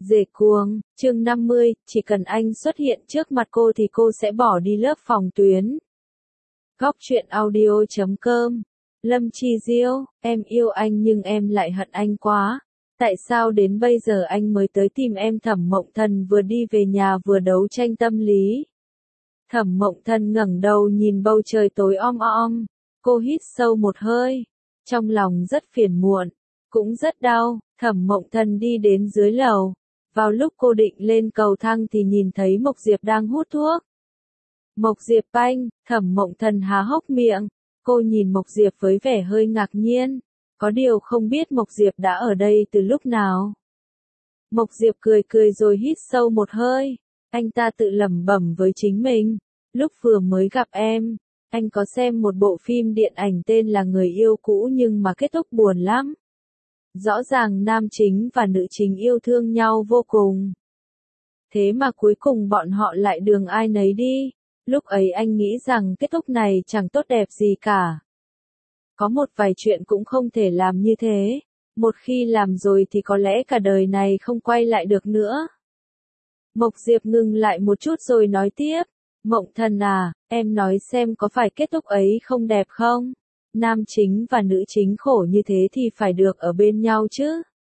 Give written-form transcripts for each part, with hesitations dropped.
Dề cuồng, chương 50, chỉ cần anh xuất hiện trước mặt cô thì cô sẽ bỏ đi lớp phòng tuyến. Góc truyện audio.com. Lâm Chi Diêu, em yêu anh nhưng em lại hận anh quá. Tại sao đến bây giờ anh mới tới tìm em? Thẩm Mộng Thần vừa đi về nhà vừa đấu tranh tâm lý. Thẩm Mộng Thần ngẩng đầu nhìn bầu trời tối om om. Cô hít sâu một hơi. Trong lòng rất phiền muộn, cũng rất đau. Thẩm Mộng Thần đi đến dưới lầu. Vào lúc cô định lên cầu thang thì nhìn thấy Mộc Diệp đang hút thuốc. Mộc Diệp anh, Thẩm Mộng Thần há hốc miệng. Cô nhìn Mộc Diệp với vẻ hơi ngạc nhiên. Có điều không biết Mộc Diệp đã ở đây từ lúc nào. Mộc Diệp cười cười rồi hít sâu một hơi. Anh ta tự lẩm bẩm với chính mình. Lúc vừa mới gặp em, anh có xem một bộ phim điện ảnh tên là Người yêu cũ nhưng mà kết thúc buồn lắm. Rõ ràng nam chính và nữ chính yêu thương nhau vô cùng. Thế mà cuối cùng bọn họ lại đường ai nấy đi. Lúc ấy anh nghĩ rằng kết thúc này chẳng tốt đẹp gì cả. Có một vài chuyện cũng không thể làm như thế. Một khi làm rồi thì có lẽ cả đời này không quay lại được nữa. Mộc Diệp ngừng lại một chút rồi nói tiếp. Mộng Thần à, em nói xem có phải kết thúc ấy không đẹp không? Nam chính và nữ chính khổ như thế thì phải được ở bên nhau chứ.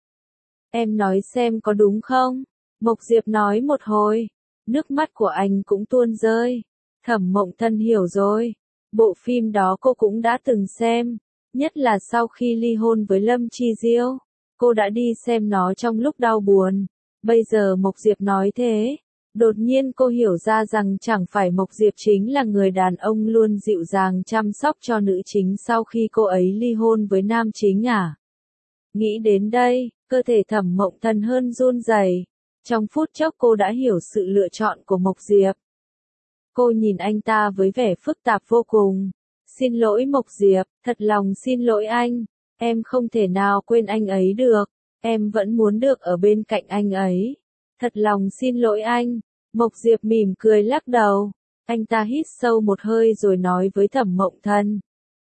Em nói xem có đúng không? Mộc Diệp nói một hồi. Nước mắt của anh cũng tuôn rơi. Thẩm Mộng Thần hiểu rồi. Bộ phim đó cô cũng đã từng xem. Nhất là sau khi ly hôn với Lâm Chi Diêu. Cô đã đi xem nó trong lúc đau buồn. Bây giờ Mộc Diệp nói thế. Đột nhiên cô hiểu ra rằng chẳng phải Mộc Diệp chính là người đàn ông luôn dịu dàng chăm sóc cho nữ chính sau khi cô ấy ly hôn với nam chính à? Nghĩ đến đây, cơ thể Thẩm Mộng Thần hơn run rẩy. Trong phút chốc cô đã hiểu sự lựa chọn của Mộc Diệp. Cô nhìn anh ta với vẻ phức tạp vô cùng. Xin lỗi Mộc Diệp, thật lòng xin lỗi anh. Em không thể nào quên anh ấy được. Em vẫn muốn được ở bên cạnh anh ấy. Thật lòng xin lỗi anh. Mộc Diệp mỉm cười lắc đầu. Anh ta hít sâu một hơi rồi nói với Thẩm Mộng Thần.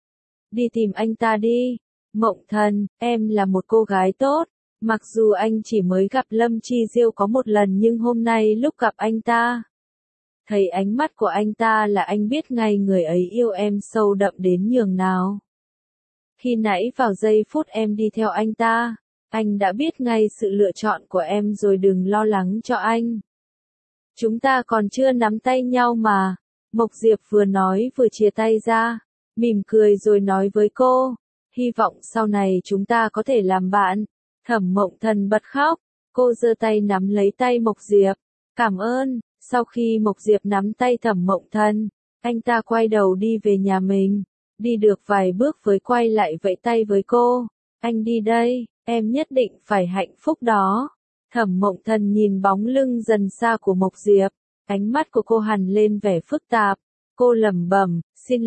Đi tìm anh ta đi. Mộng Thần, em là một cô gái tốt. Mặc dù anh chỉ mới gặp Lâm Chi Diêu có một lần nhưng hôm nay lúc gặp anh ta. Thấy ánh mắt của anh ta là anh biết ngay người ấy yêu em sâu đậm đến nhường nào. Khi nãy vào giây phút em đi theo anh ta. Anh đã biết ngay sự lựa chọn của em rồi, đừng lo lắng cho anh. Chúng ta còn chưa nắm tay nhau mà. Mộc Diệp vừa nói vừa chia tay ra. Mỉm cười rồi nói với cô. Hy vọng sau này chúng ta có thể làm bạn. Thẩm Mộng Thần bật khóc. Cô giơ tay nắm lấy tay Mộc Diệp. Cảm ơn. Sau khi Mộc Diệp nắm tay Thẩm Mộng Thần, anh ta quay đầu đi về nhà mình. Đi được vài bước với quay lại vẫy tay với cô. Anh đi đây. Em nhất định phải hạnh phúc đó. Thẩm Mộng Thần nhìn bóng lưng dần xa của Mộc Diệp. Ánh mắt của cô hằn lên vẻ phức tạp. Cô lẩm bẩm,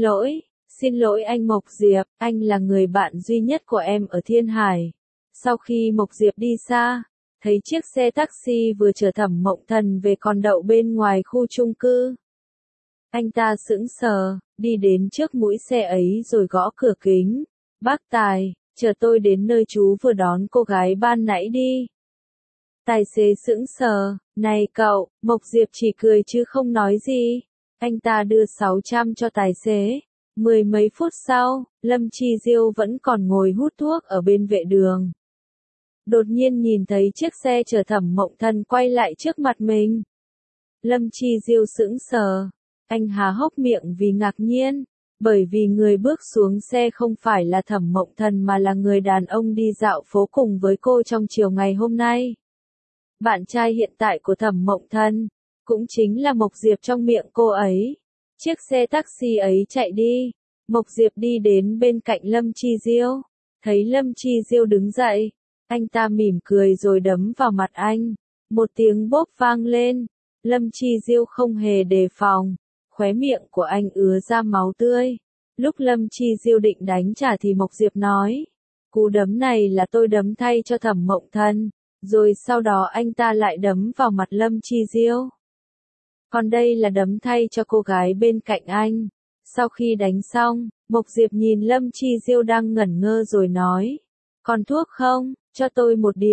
xin lỗi anh Mộc Diệp, anh là người bạn duy nhất của em ở Thiên Hải. Sau khi Mộc Diệp đi xa, thấy chiếc xe taxi vừa chở Thẩm Mộng Thần về còn đậu bên ngoài khu chung cư. Anh ta sững sờ, đi đến trước mũi xe ấy rồi gõ cửa kính. Bác Tài, chờ tôi đến nơi chú vừa đón cô gái ban nãy đi. Tài xế sững sờ, này cậu, Mộc Diệp chỉ cười chứ không nói gì. Anh ta đưa 600 cho tài xế. Mười mấy phút sau, Lâm Chi Diêu vẫn còn ngồi hút thuốc ở bên vệ đường. Đột nhiên nhìn thấy chiếc xe chở Thẩm Mộng Thần quay lại trước mặt mình. Lâm Chi Diêu sững sờ. Anh há hốc miệng vì ngạc nhiên. Bởi vì người bước xuống xe không phải là Thẩm Mộng Thần mà là người đàn ông đi dạo phố cùng với cô trong chiều ngày hôm nay. Bạn trai hiện tại của Thẩm Mộng Thần, cũng chính là Mộc Diệp trong miệng cô ấy. Chiếc xe taxi ấy chạy đi. Mộc Diệp đi đến bên cạnh Lâm Chi Diêu. Thấy Lâm Chi Diêu đứng dậy. Anh ta mỉm cười rồi đấm vào mặt anh. Một tiếng bốp vang lên. Lâm Chi Diêu không hề đề phòng. Khóe miệng của anh ứa ra máu tươi. Lúc Lâm Chi Diêu định đánh trả thì Mộc Diệp nói. Cú đấm này là tôi đấm thay cho Thẩm Mộng Thần. Rồi sau đó anh ta lại đấm vào mặt Lâm Chi Diêu. Còn đây là đấm thay cho cô gái bên cạnh anh. Sau khi đánh xong, Mộc Diệp nhìn Lâm Chi Diêu đang ngẩn ngơ rồi nói. Còn thuốc không? Cho tôi một điếu.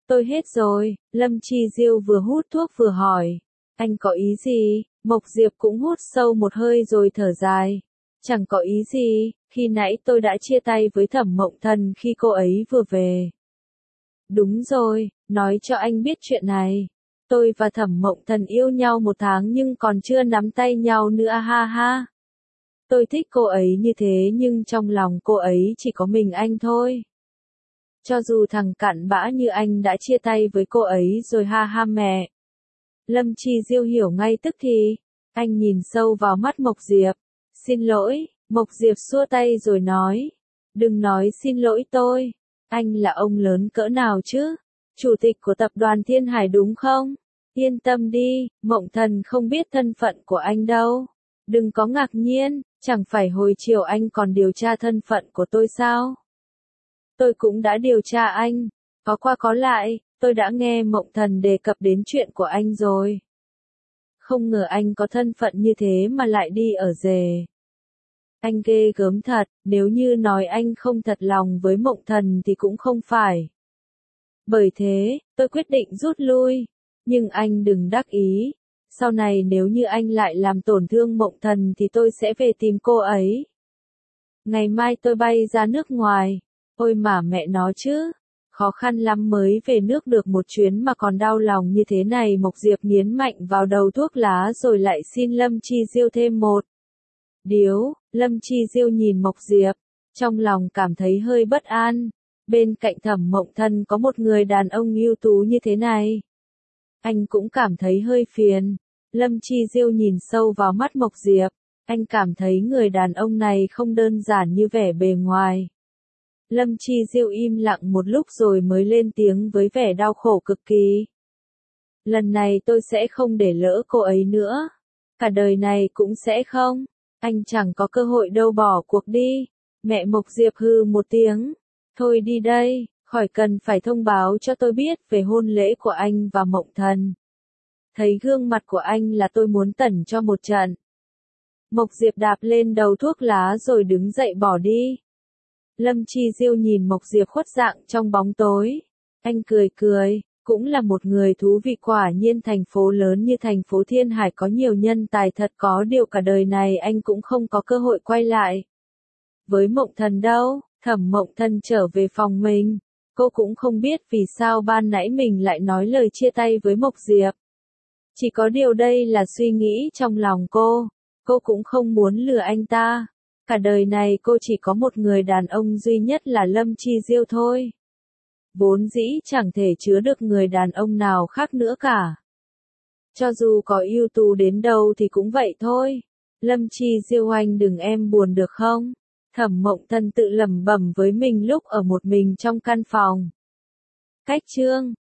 Tôi hết rồi, Lâm Chi Diêu vừa hút thuốc vừa hỏi. Anh có ý gì? Mộc Diệp cũng hút sâu một hơi rồi thở dài. Chẳng có ý gì, khi nãy tôi đã chia tay với Thẩm Mộng Thần khi cô ấy vừa về. Đúng rồi, nói cho anh biết chuyện này. Tôi và Thẩm Mộng Thần yêu nhau 1 tháng nhưng còn chưa nắm tay nhau nữa ha ha. Tôi thích cô ấy như thế nhưng trong lòng cô ấy chỉ có mình anh thôi. Cho dù thằng cặn bã như anh đã chia tay với cô ấy rồi ha ha mẹ. Lâm Chi Diêu hiểu ngay tức thì. Anh nhìn sâu vào mắt Mộc Diệp. Xin lỗi, Mộc Diệp xua tay rồi nói. Đừng nói xin lỗi tôi. Anh là ông lớn cỡ nào chứ? Chủ tịch của tập đoàn Thiên Hải đúng không? Yên tâm đi, Mộng Thần không biết thân phận của anh đâu. Đừng có ngạc nhiên, chẳng phải hồi chiều anh còn điều tra thân phận của tôi sao? Tôi cũng đã điều tra anh. Có qua có lại, tôi đã nghe Mộng Thần đề cập đến chuyện của anh rồi. Không ngờ anh có thân phận như thế mà lại đi ở rể. Anh ghê gớm thật, nếu như nói anh không thật lòng với Mộng Thần thì cũng không phải. Bởi thế, tôi quyết định rút lui. Nhưng anh đừng đắc ý. Sau này nếu như anh lại làm tổn thương Mộng Thần thì tôi sẽ về tìm cô ấy. Ngày mai tôi bay ra nước ngoài. Ôi mà mẹ nó chứ. Khó khăn lắm mới về nước được một chuyến mà còn đau lòng như thế này. Mộc Diệp nghiến mạnh vào đầu thuốc lá rồi lại xin Lâm Chi Diêu thêm một điếu. Lâm Chi Diêu nhìn Mộc Diệp, trong lòng cảm thấy hơi bất an. Bên cạnh Thẩm Mộng Thần có một người đàn ông ưu tú như thế này. Anh cũng cảm thấy hơi phiền. Lâm Chi Diêu nhìn sâu vào mắt Mộc Diệp. Anh cảm thấy người đàn ông này không đơn giản như vẻ bề ngoài. Lâm Chi Diêu im lặng một lúc rồi mới lên tiếng với vẻ đau khổ cực kỳ. Lần này tôi sẽ không để lỡ cô ấy nữa. Cả đời này cũng sẽ không. Anh chẳng có cơ hội đâu, bỏ cuộc đi. Mẹ Mộc Diệp hừ một tiếng. Thôi đi đây, khỏi cần phải thông báo cho tôi biết về hôn lễ của anh và Mộng Thần. Thấy gương mặt của anh là tôi muốn tẩn cho một trận. Mộc Diệp đạp lên đầu thuốc lá rồi đứng dậy bỏ đi. Lâm Chi Diêu nhìn Mộc Diệp khuất dạng trong bóng tối. Anh cười cười, cũng là một người thú vị, quả nhiên thành phố lớn như thành phố Thiên Hải có nhiều nhân tài thật, có điều cả đời này anh cũng không có cơ hội quay lại. Với Mộng Thần đâu, Thẩm Mộng Thần trở về phòng mình. Cô cũng không biết vì sao ban nãy mình lại nói lời chia tay với Mộc Diệp. Chỉ có điều đây là suy nghĩ trong lòng cô. Cô cũng không muốn lừa anh ta. Cả đời này cô chỉ có một người đàn ông duy nhất là Lâm Chi Diêu thôi. Vốn dĩ chẳng thể chứa được người đàn ông nào khác nữa cả. Cho dù có ưu tú đến đâu thì cũng vậy thôi. Lâm Chi Diêu, anh đừng em buồn được không? Thẩm Mộng Thần tự lẩm bẩm với mình lúc ở một mình trong căn phòng. Cách chương